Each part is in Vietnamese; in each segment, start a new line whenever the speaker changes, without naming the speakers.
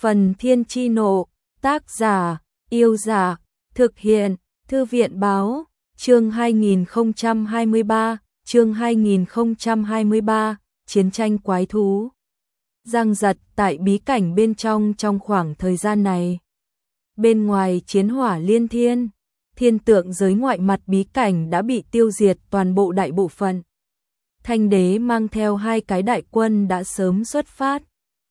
Phần Thiên Chi Nộ, tác giả, Yêu Giả, thực hiện, Thư viện Báo, chương 2023, Chiến tranh quái thú. Giang giật tại bí cảnh bên trong khoảng thời gian này. Bên ngoài chiến hỏa liên thiên, thiên tượng giới ngoại mặt bí cảnh đã bị tiêu diệt toàn bộ đại bộ phận. Thanh đế mang theo 2 cái đại quân đã sớm xuất phát.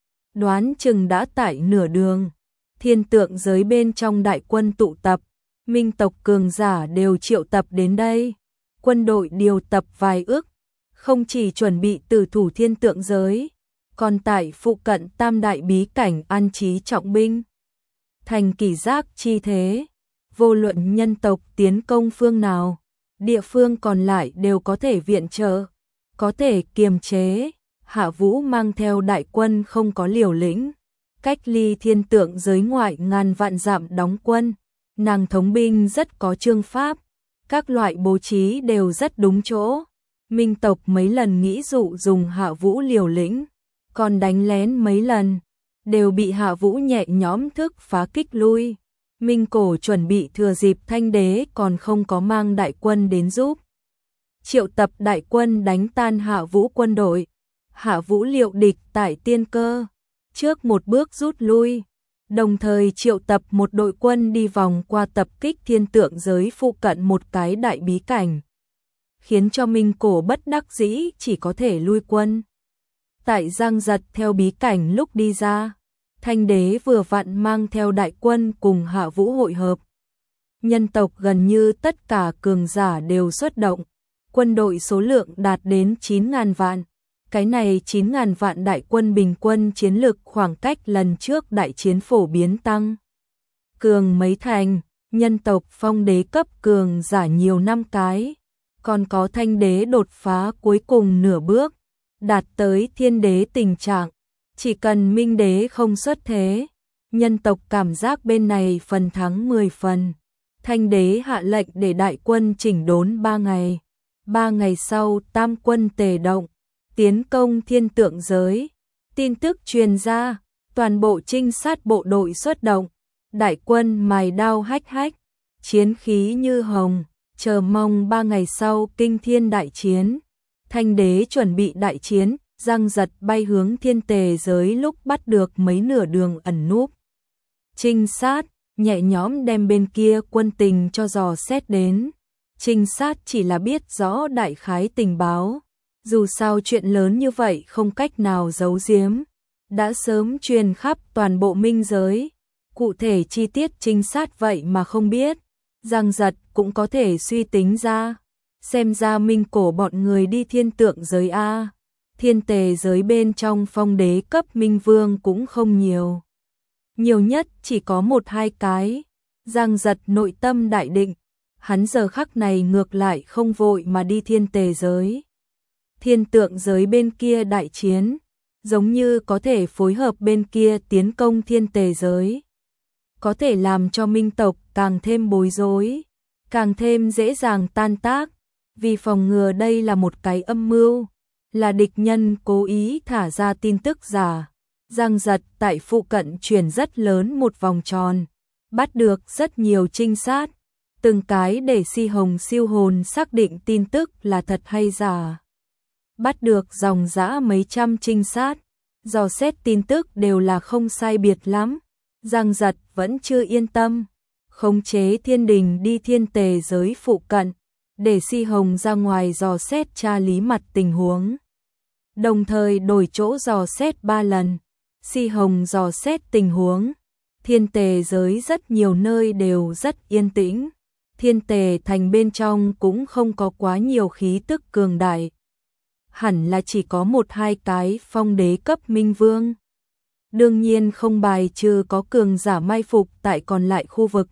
Đoán chừng đã tại nửa đường, thiên tượng giới bên trong đại quân tụ tập, minh tộc cường giả đều triệu tập đến đây. Quân đội điều tập vài ức, không chỉ chuẩn bị tử thủ thiên tượng giới, còn tại phụ cận tam đại bí cảnh an trí trọng binh. Thành kỷ giác chi thế, vô luận nhân tộc tiến công phương nào, địa phương còn lại đều có thể viện trợ, có thể kiềm chế. Hạ Vũ mang theo đại quân không có liều lĩnh, cách ly thiên tượng giới ngoại ngàn vạn dặm đóng quân. Nàng thống binh rất có chương pháp, các loại bố trí đều rất đúng chỗ. Minh tộc mấy lần nghĩ dụ dùng Hạ Vũ liều lĩnh, còn đánh lén mấy lần, đều bị Hạ Vũ nhẹ nhõm thức phá kích lui. Minh cổ chuẩn bị thừa dịp Thanh đế còn không có mang đại quân đến giúp, triệu tập đại quân đánh tan Hạ Vũ quân đội. Hạ Vũ liệu địch tại tiên cơ, trước một bước rút lui, đồng thời triệu tập một đội quân đi vòng qua tập kích thiên tượng giới phụ cận một cái đại bí cảnh, khiến cho Minh cổ bất đắc dĩ chỉ có thể lui quân. Tại Giang giật theo bí cảnh lúc đi ra, Thanh đế vừa vặn mang theo đại quân cùng Hạ Vũ hội hợp. Nhân tộc gần như tất cả cường giả đều xuất động, quân đội số lượng đạt đến 9.000 vạn. Cái này 9.000 vạn đại quân bình quân chiến lực khoảng cách lần trước đại chiến phổ biến tăng cường mấy thành. Nhân tộc phong đế cấp cường giả nhiều năm cái, còn có Thanh đế đột phá cuối cùng nửa bước, đạt tới thiên đế tình trạng. Chỉ cần Minh đế không xuất thế, nhân tộc cảm giác bên này phần thắng 10 phần. Thanh đế hạ lệnh để đại quân chỉnh đốn 3 ngày. 3 ngày sau tam quân tề động, tiến công thiên tượng giới. Tin tức truyền ra, toàn bộ trinh sát bộ đội xuất động, đại quân mài đao hách hách, chiến khí như hồng, chờ mong 3 ngày sau kinh thiên đại chiến. Thanh đế chuẩn bị đại chiến, Giang giật bay hướng thiên tề giới lúc bắt được mấy nửa đường ẩn núp. Trinh sát, nhẹ nhõm đem bên kia quân tình cho dò xét đến. Trinh sát chỉ là biết rõ đại khái tình báo. Dù sao chuyện lớn như vậy không cách nào giấu giếm, đã sớm truyền khắp toàn bộ minh giới. Cụ thể chi tiết trinh sát vậy mà không biết, Giang giật cũng có thể suy tính ra. Xem ra Minh cổ bọn người đi thiên tượng giới A. Thiên tề giới bên trong phong đế cấp Minh vương cũng không nhiều. Nhiều nhất chỉ có 1-2 cái. Giang giật nội tâm đại định, hắn giờ khắc này ngược lại không vội mà đi thiên tề giới. Thiên tượng giới bên kia đại chiến, giống như có thể phối hợp bên kia tiến công thiên tề giới. Có thể làm cho minh tộc càng thêm bối rối, càng thêm dễ dàng tan tác, vì phòng ngừa đây là một cái âm mưu, là địch nhân cố ý thả ra tin tức giả. Giang giật tại phụ cận chuyển rất lớn một vòng tròn, bắt được rất nhiều trinh sát, từng cái để Si Hồng siêu hồn xác định tin tức là thật hay giả. Bắt được dòng dã mấy trăm trinh sát, dò xét tin tức đều là không sai biệt lắm. Giang giật vẫn chưa yên tâm, khống chế thiên đình đi thiên tề giới phụ cận, để Si Hồng ra ngoài dò xét tra lý mặt tình huống. Đồng thời đổi chỗ dò xét 3 lần, Si Hồng dò xét tình huống. Thiên tề giới rất nhiều nơi đều rất yên tĩnh, thiên tề thành bên trong cũng không có quá nhiều khí tức cường đại. Hẳn là chỉ có 1-2 cái phong đế cấp minh vương. Đương nhiên không bài trừ có cường giả mai phục tại còn lại khu vực.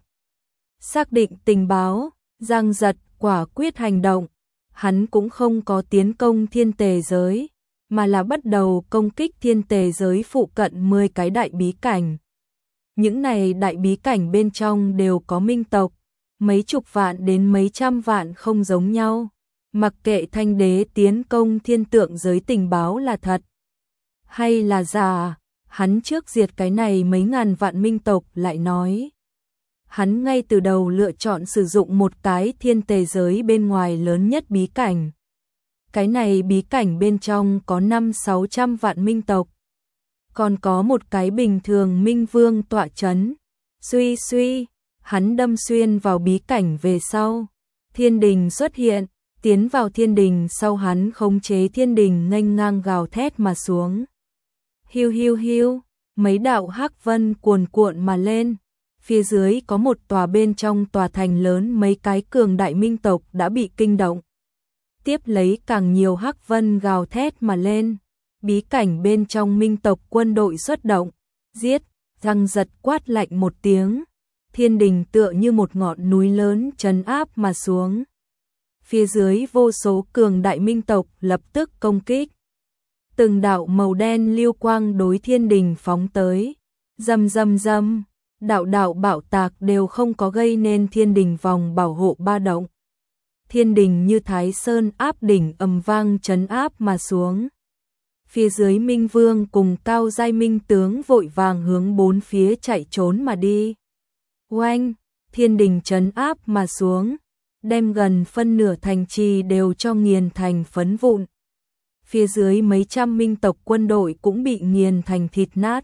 Xác định tình báo, Giang giật quả quyết hành động. Hắn cũng không có tiến công thiên tề giới, mà là bắt đầu công kích thiên tề giới phụ cận 10 cái đại bí cảnh. Những này đại bí cảnh bên trong đều có minh tộc, mấy chục vạn đến mấy trăm vạn không giống nhau. Mặc kệ Thanh đế tiến công thiên tượng giới tình báo là thật hay là giả, hắn trước diệt cái này mấy ngàn vạn minh tộc lại nói. Hắn ngay từ đầu lựa chọn sử dụng một cái thiên tề giới bên ngoài lớn nhất bí cảnh. Cái này bí cảnh bên trong có 500-600 vạn minh tộc. Còn có một cái bình thường minh vương tọa chấn. Suy suy, hắn đâm xuyên vào bí cảnh về sau. Thiên đình xuất hiện, tiến vào thiên đình sau hắn khống chế thiên đình nghênh ngang gào thét mà xuống. Hiu hiu hiu, mấy đạo hắc vân cuồn cuộn mà lên. Phía dưới có một tòa bên trong tòa thành lớn mấy cái cường đại minh tộc đã bị kinh động. Tiếp lấy càng nhiều hắc vân gào thét mà lên. Bí cảnh bên trong minh tộc quân đội xuất động. Giết, răng giật quát lạnh một tiếng. Thiên đình tựa như một ngọn núi lớn trấn áp mà xuống. Phía dưới vô số cường đại minh tộc lập tức công kích. Từng đạo màu đen lưu quang đối thiên đình phóng tới. Rầm rầm rầm, đạo đạo bạo tạc đều không có gây nên thiên đình vòng bảo hộ ba động. Thiên đình như Thái Sơn áp đỉnh ầm vang trấn áp mà xuống. Phía dưới Minh Vương cùng cao giai minh tướng vội vàng hướng bốn phía chạy trốn mà đi. Oanh, thiên đình trấn áp mà xuống, đem gần phân nửa thành trì đều cho nghiền thành phấn vụn. Phía dưới mấy trăm minh tộc quân đội cũng bị nghiền thành thịt nát.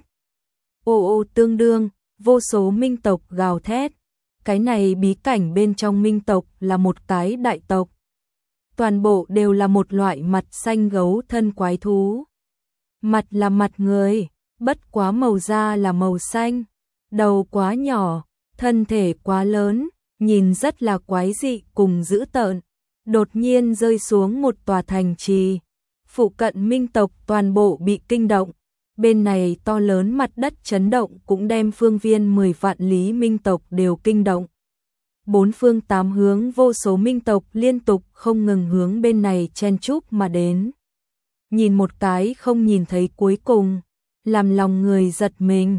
Ô ô tương đương, vô số minh tộc gào thét. Cái này bí cảnh bên trong minh tộc là một cái đại tộc. Toàn bộ đều là một loại mặt xanh gấu thân quái thú. Mặt là mặt người, bất quá màu da là màu xanh. Đầu quá nhỏ, thân thể quá lớn, nhìn rất là quái dị cùng dữ tợn. Đột nhiên rơi xuống một tòa thành trì. Phụ cận minh tộc toàn bộ bị kinh động. Bên này to lớn mặt đất chấn động cũng đem phương viên 10 vạn lý minh tộc đều kinh động. Bốn phương tám hướng vô số minh tộc liên tục không ngừng hướng bên này chen chúc mà đến. Nhìn một cái không nhìn thấy cuối cùng, làm lòng người giật mình.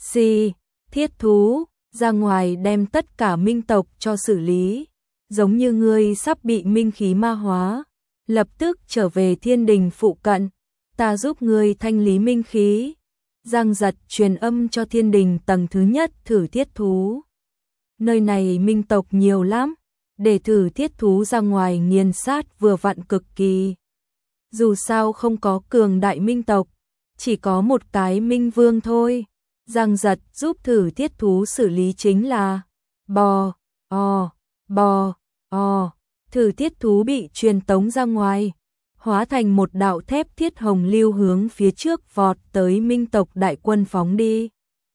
Thiết thú, ra ngoài đem tất cả minh tộc cho xử lý. Giống như ngươi sắp bị minh khí ma hóa, lập tức trở về thiên đình phụ cận. Ta giúp ngươi thanh lý minh khí. Giang Giật truyền âm cho thiên đình tầng thứ nhất thử thiết thú. Nơi này minh tộc nhiều lắm, để thử thiết thú ra ngoài nghiền sát vừa vặn cực kỳ. Dù sao không có cường đại minh tộc, chỉ có một cái minh vương thôi. Giang Giật giúp thử thiết thú xử lý chính là bò, thử thiết thú bị truyền tống ra ngoài. Hóa thành một đạo thép thiết hồng lưu hướng phía trước vọt tới minh tộc đại quân phóng đi.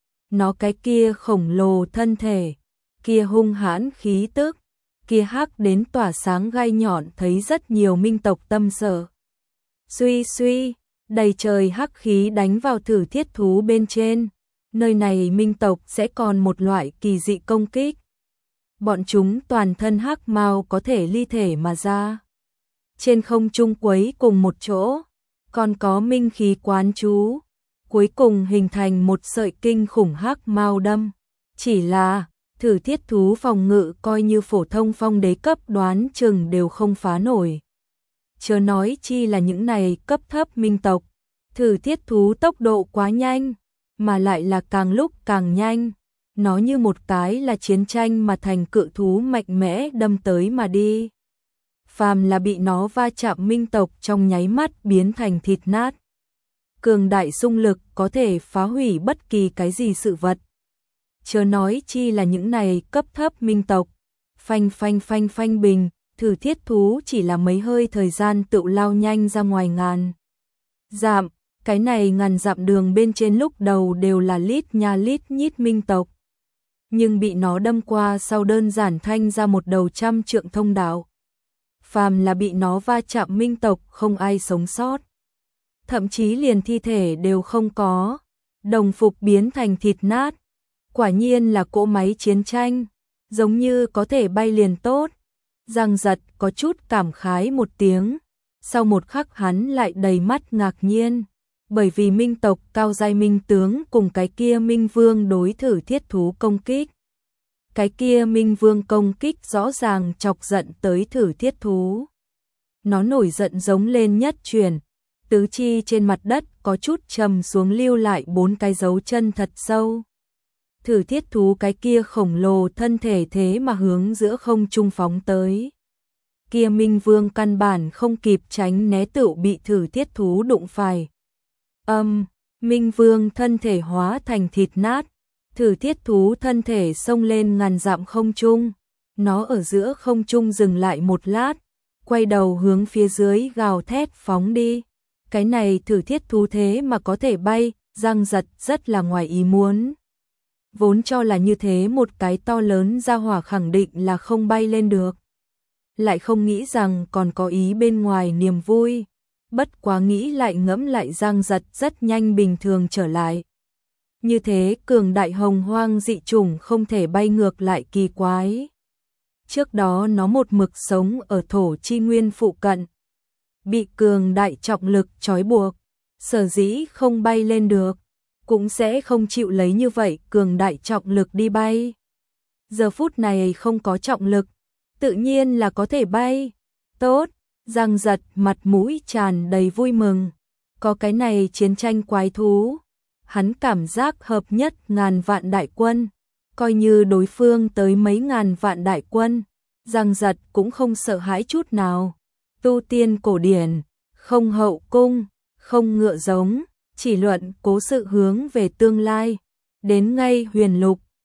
Nó cái kia khổng lồ thân thể, kia hung hãn khí tức, kia hắc đến tỏa sáng gai nhọn thấy rất nhiều minh tộc tâm sợ. Suy suy, đầy trời hắc khí đánh vào thử thiết thú bên trên. Nơi này minh tộc sẽ còn một loại kỳ dị công kích. Bọn chúng toàn thân hắc mao có thể ly thể mà ra. Trên không trung quấy cùng một chỗ, còn có minh khí quán chú, cuối cùng hình thành một sợi kinh khủng hắc mao đâm. Chỉ là, thử thiết thú phòng ngự coi như phổ thông phong đế cấp đoán chừng đều không phá nổi. Chớ nói chi là những này cấp thấp minh tộc, thử thiết thú tốc độ quá nhanh, mà lại là càng lúc càng nhanh. Nó như một cái là chiến tranh mà thành cự thú mạnh mẽ đâm tới mà đi. Phàm là bị nó va chạm minh tộc trong nháy mắt biến thành thịt nát. Cường đại xung lực có thể phá hủy bất kỳ cái gì sự vật. Chớ nói chi là những này cấp thấp minh tộc. Phanh phanh phanh phanh bình, thử thiết thú chỉ là mấy hơi thời gian tự lao nhanh ra ngoài ngàn dặm. Cái này ngàn dặm đường bên trên lúc đầu đều là lít nha lít nhít minh tộc. Nhưng bị nó đâm qua sau đơn giản thanh ra một đầu 100 trượng thông đạo. Phàm là bị nó va chạm minh tộc không ai sống sót. Thậm chí liền thi thể đều không có. Đồng phục biến thành thịt nát. Quả nhiên là cỗ máy chiến tranh. Giống như có thể bay liền tốt. Giang Giật có chút cảm khái một tiếng. Sau một khắc hắn lại đầy mắt ngạc nhiên. Bởi vì minh tộc cao giai minh tướng cùng cái kia minh vương đối thử thiết thú công kích. Cái kia minh vương công kích rõ ràng chọc giận tới thử thiết thú. Nó nổi giận giống lên nhất truyền, tứ chi trên mặt đất có chút trầm xuống lưu lại 4 cái dấu chân thật sâu. Thử thiết thú cái kia khổng lồ thân thể thế mà hướng giữa không trung phóng tới. Kia Minh Vương căn bản không kịp tránh né tựu bị thử thiết thú đụng phải. Minh Vương thân thể hóa thành thịt nát, thử thiết thú thân thể xông lên ngàn dặm không trung. Nó ở giữa không trung dừng lại một lát, quay đầu hướng phía dưới gào thét phóng đi. Cái này thử thiết thú thế mà có thể bay, Giang Giật rất là ngoài ý muốn. Vốn cho là như thế một cái to lớn gia hỏa khẳng định là không bay lên được. Lại không nghĩ rằng còn có ý bên ngoài niềm vui. Bất quá nghĩ lại ngẫm lại Giang Giật rất nhanh bình thường trở lại. Như thế cường đại hồng hoang dị chủng không thể bay ngược lại kỳ quái. Trước đó nó một mực sống ở thổ chi nguyên phụ cận. Bị cường đại trọng lực trói buộc. Sở dĩ không bay lên được. Cũng sẽ không chịu lấy như vậy cường đại trọng lực đi bay. Giờ phút này không có trọng lực. Tự nhiên là có thể bay. Tốt. Giang Giật mặt mũi tràn đầy vui mừng. Có cái này chiến tranh quái thú. Hắn cảm giác hợp nhất ngàn vạn đại quân. Coi như đối phương tới mấy ngàn vạn đại quân. Giang Giật cũng không sợ hãi chút nào. Tu tiên cổ điển, không hậu cung, không ngựa giống, chỉ luận cố sự hướng về tương lai. Đến ngay huyền lục,